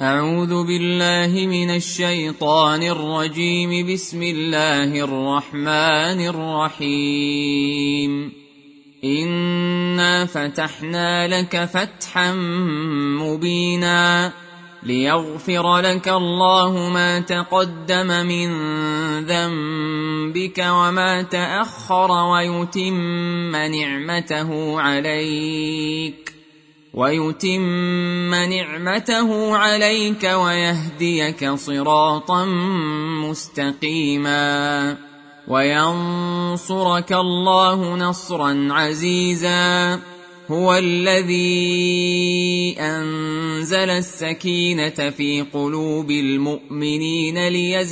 أعوذ بالله من الشيطان الرجيم. بسم الله الرحمن الرحيم. إنا فتحنا لك فتحا مبينا ليغفر لك الله ما تقدم من ذنبك وما تأخر ويتم نعمته عليك ويهديك صراطا مستقيما وينصرك الله نصرا عزيزا. هو الذي أنزل السكينة في قلوب المؤمنين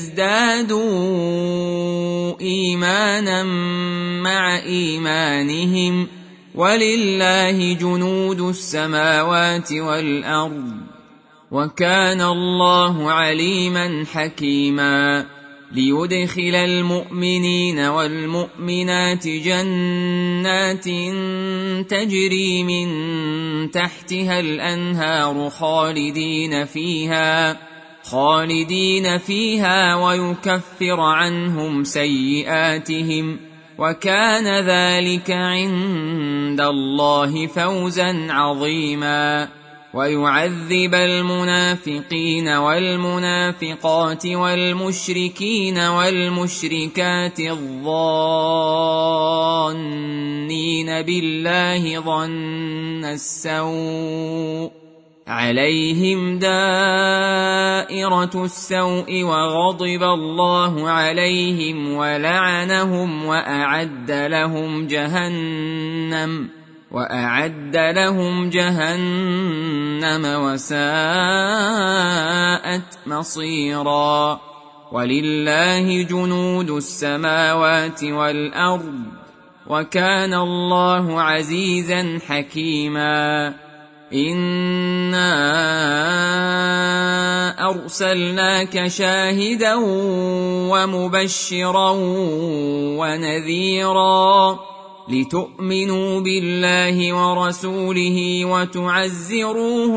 ليزدادوا إيمانا مع إيمانهم ولله جنود السماوات والأرض وكان الله عليما حكيما. ليدخل المؤمنين والمؤمنات جنات تجري من تحتها الأنهار خالدين فيها ويكفر عنهم سيئاتهم وكان ذلك عند الله فوزا عظيما. ويعذب المنافقين والمنافقات والمشركين والمشركات الظانين بالله ظن السوء عليهم دائرة السوء وغضب الله عليهم ولعنهم وأعد لهم جهنم وساءت مصيرا. ولله جنود السماوات والأرض وكان الله عزيزا حكيما. إنا أرسلناك شاهدا ومبشرا ونذيرا لتؤمنوا بالله ورسوله وتعزروه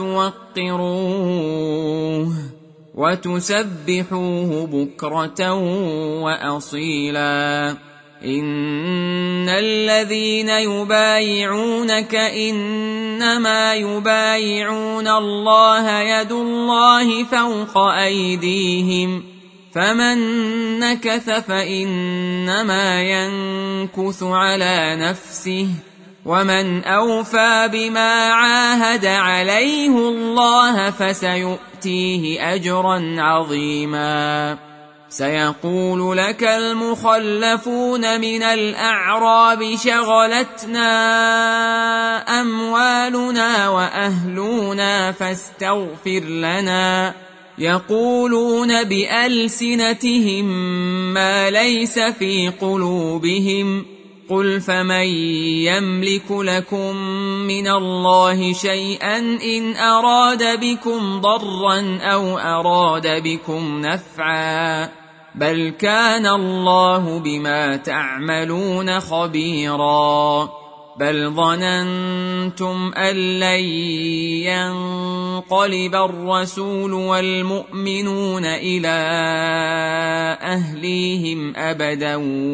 وتوقروه وتسبحوه بكرة وأصيلا. إن الذين يبايعونك إنما يبايعون الله يد الله فوق أيديهم فمن نكث فإنما ينكث على نفسه ومن أوفى بما عاهد عليه الله فسيؤتيه أجرا عظيما. سيقول لك المخلفون من الأعراب شغلتنا أموالنا وأهلنا فاستغفر لنا. يقولون بألسنتهم ما ليس في قلوبهم قل فمن يملك لكم من الله شيئا إن أراد بكم ضرا أو أراد بكم نفعا بل كان الله بما تعملون خبيرا. بل ظننتم أن لن ينقلب الرسول والمؤمنون إلى أهليهم أبدا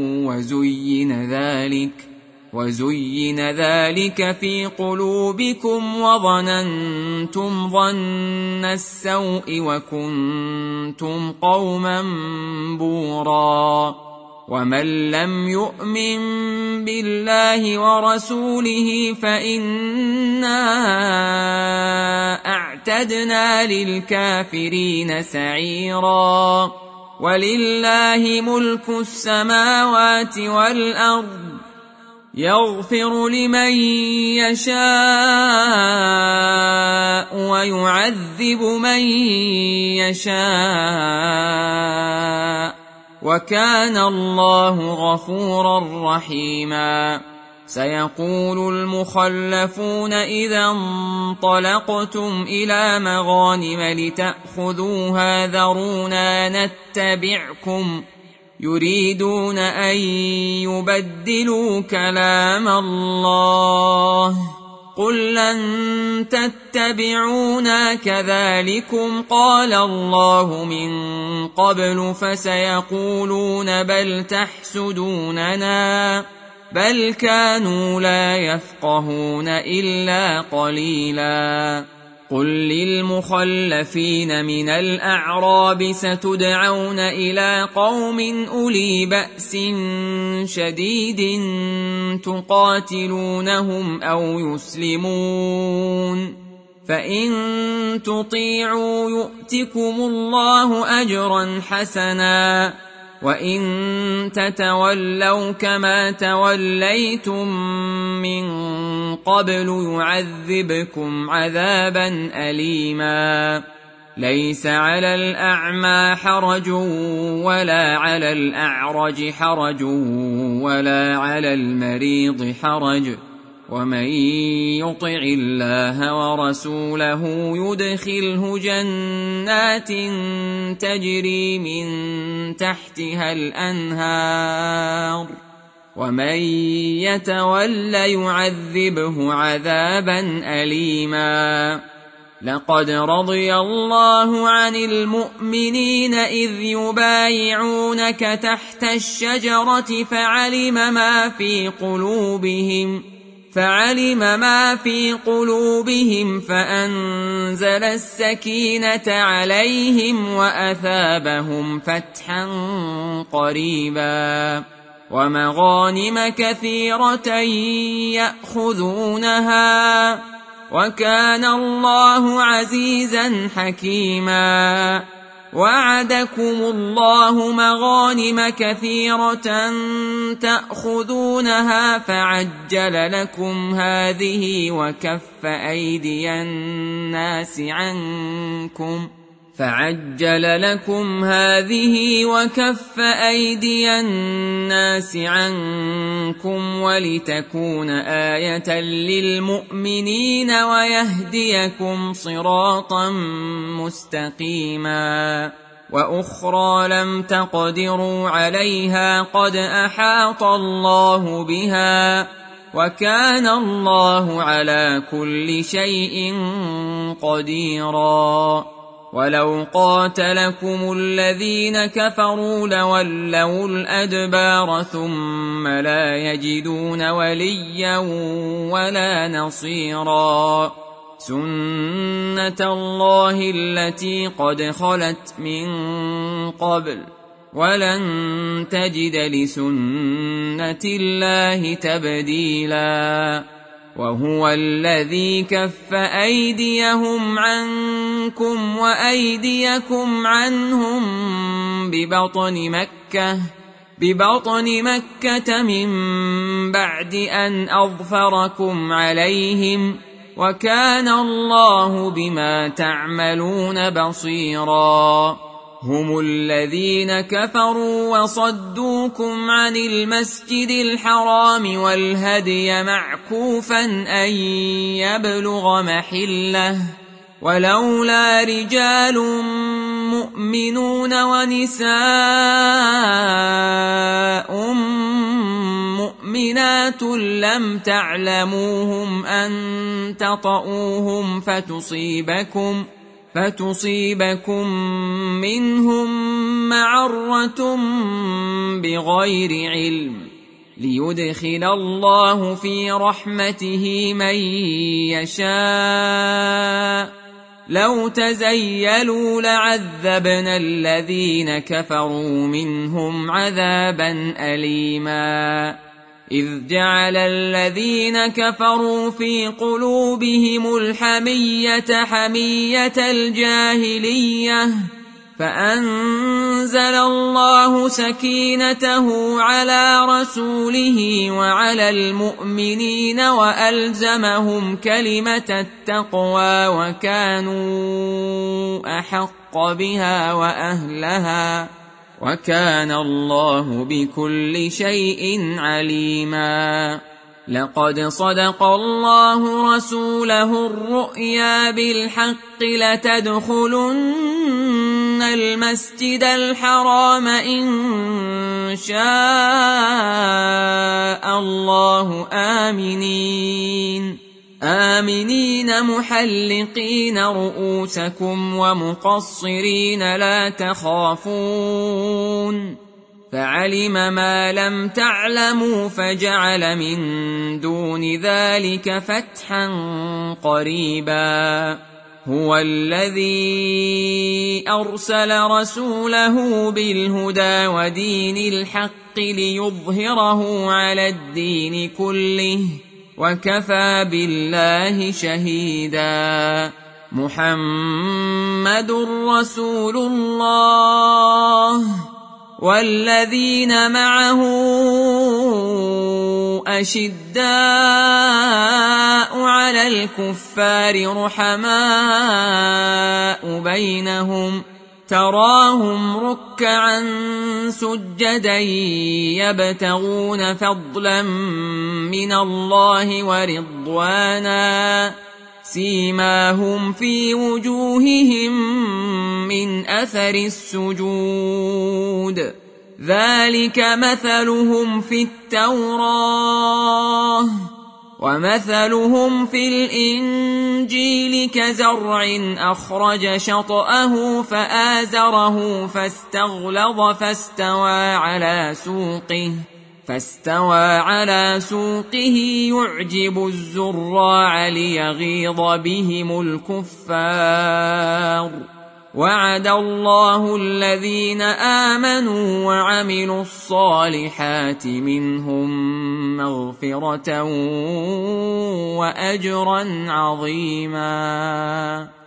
وزين ذلك في قلوبكم وظننتم ظن السوء وكنتم قوما بورا. ومن لم يؤمن بالله ورسوله فإنا أعتدنا للكافرين سعيرا. ولله ملك السماوات والأرض يغفر لمن يشاء ويعذب من يشاء وكان الله غفورا رحيما. سيقول المخلفون إذا انطلقتم إلى مغانم لتأخذوها ذرونا نتبعكم يريدون أن يبدلوا كلام الله قل لن تتبعونا كذلكم قال الله من قبل فسيقولون بل تحسدوننا بل كانوا لا يفقهون إلا قليلا قل للمخلفين من الأعراب ستدعون إلى قوم أولي بأس شديد تقاتلونهم أو يسلمون فإن تطيعوا يؤتكم الله أجرا حسنا وإن تتولوا كما توليتم من قبل يعذبكم عذابا أليما ليس على الأعمى حرج ولا على الأعرج حرج ولا على المريض حرج ومن يطع الله ورسوله يدخله جنات تجري من تحتها الأنهار ومن يتول يعذبه عذابا أليما لقد رضي الله عن المؤمنين إذ يبايعونك تحت الشجرة فعلم ما في قلوبهم فأنزل السكينة عليهم وأثابهم فتحا قريبا ومغانم كثيرة يأخذونها وكان الله عزيزا حكيما وعدكم الله مغانم كثيرة تأخذونها فعجل لكم هذه وكف أيدي الناس عنكم ولتكون آية للمؤمنين ويهديكم صراطا مستقيما وأخرى لم تقدروا عليها قد أحاط الله بها وكان الله على كل شيء قديرا ولو قاتلكم الذين كفروا لولوا الأدبار ثم لا يجدون وليا ولا نصيرا سنة الله التي قد خلت من قبل ولن تجد لسنة الله تبديلا وهو الذي كف أيديهم عنكم وأيديكم عنهم ببطن مكة من بعد أن أظفركم عليهم وكان الله بما تعملون بصيرا هم الذين كفروا وصدوكم عن المسجد الحرام والهدي معكوفا أن يبلغ محله ولولا رجال مؤمنون ونساء مؤمنات لم تعلموهم أن تطؤوهم فتصيبكم منهم معرة بغير علم ليدخل الله في رحمته من يشاء لو تزيلوا لعذبنا الذين كفروا منهم عذابا أليما إذ جعل الذين كفروا في قلوبهم الحمية حمية الجاهلية فأنزل الله سكينته على رسوله وعلى المؤمنين وألزمهم كلمة التقوى وكانوا أحق بها وأهلها وكان الله بكل شيء عليما لقد صدق الله رسوله الرؤيا بالحق لتدخلن المسجد الحرام إن شاء الله آمنين آمنين محلقين رؤوسكم ومقصرين لا تخافون فعلم ما لم تعلموا فجعل من دون ذلك فتحا قريبا هو الذي أرسل رسوله بالهدى ودين الحق ليظهره على الدين كله وكفى بالله شهيدا محمد رسول الله والذين معه أشداء على الكفار رحماء بينهم تراهم ركعا سجدا يبتغون فضلا من الله ورضوانا سيماهم في وجوههم من أثر السجود ذلك مثلهم في التوراة ومثلهم في الإنجيل كزرع أخرج شطأه فآزره فاستغلظ فاستوى على سوقه يعجب الزراع ليغيظ بهم الكفار وعد الله الذين آمنوا وعملوا الصالحات منهم مغفرة وأجرا عظيما.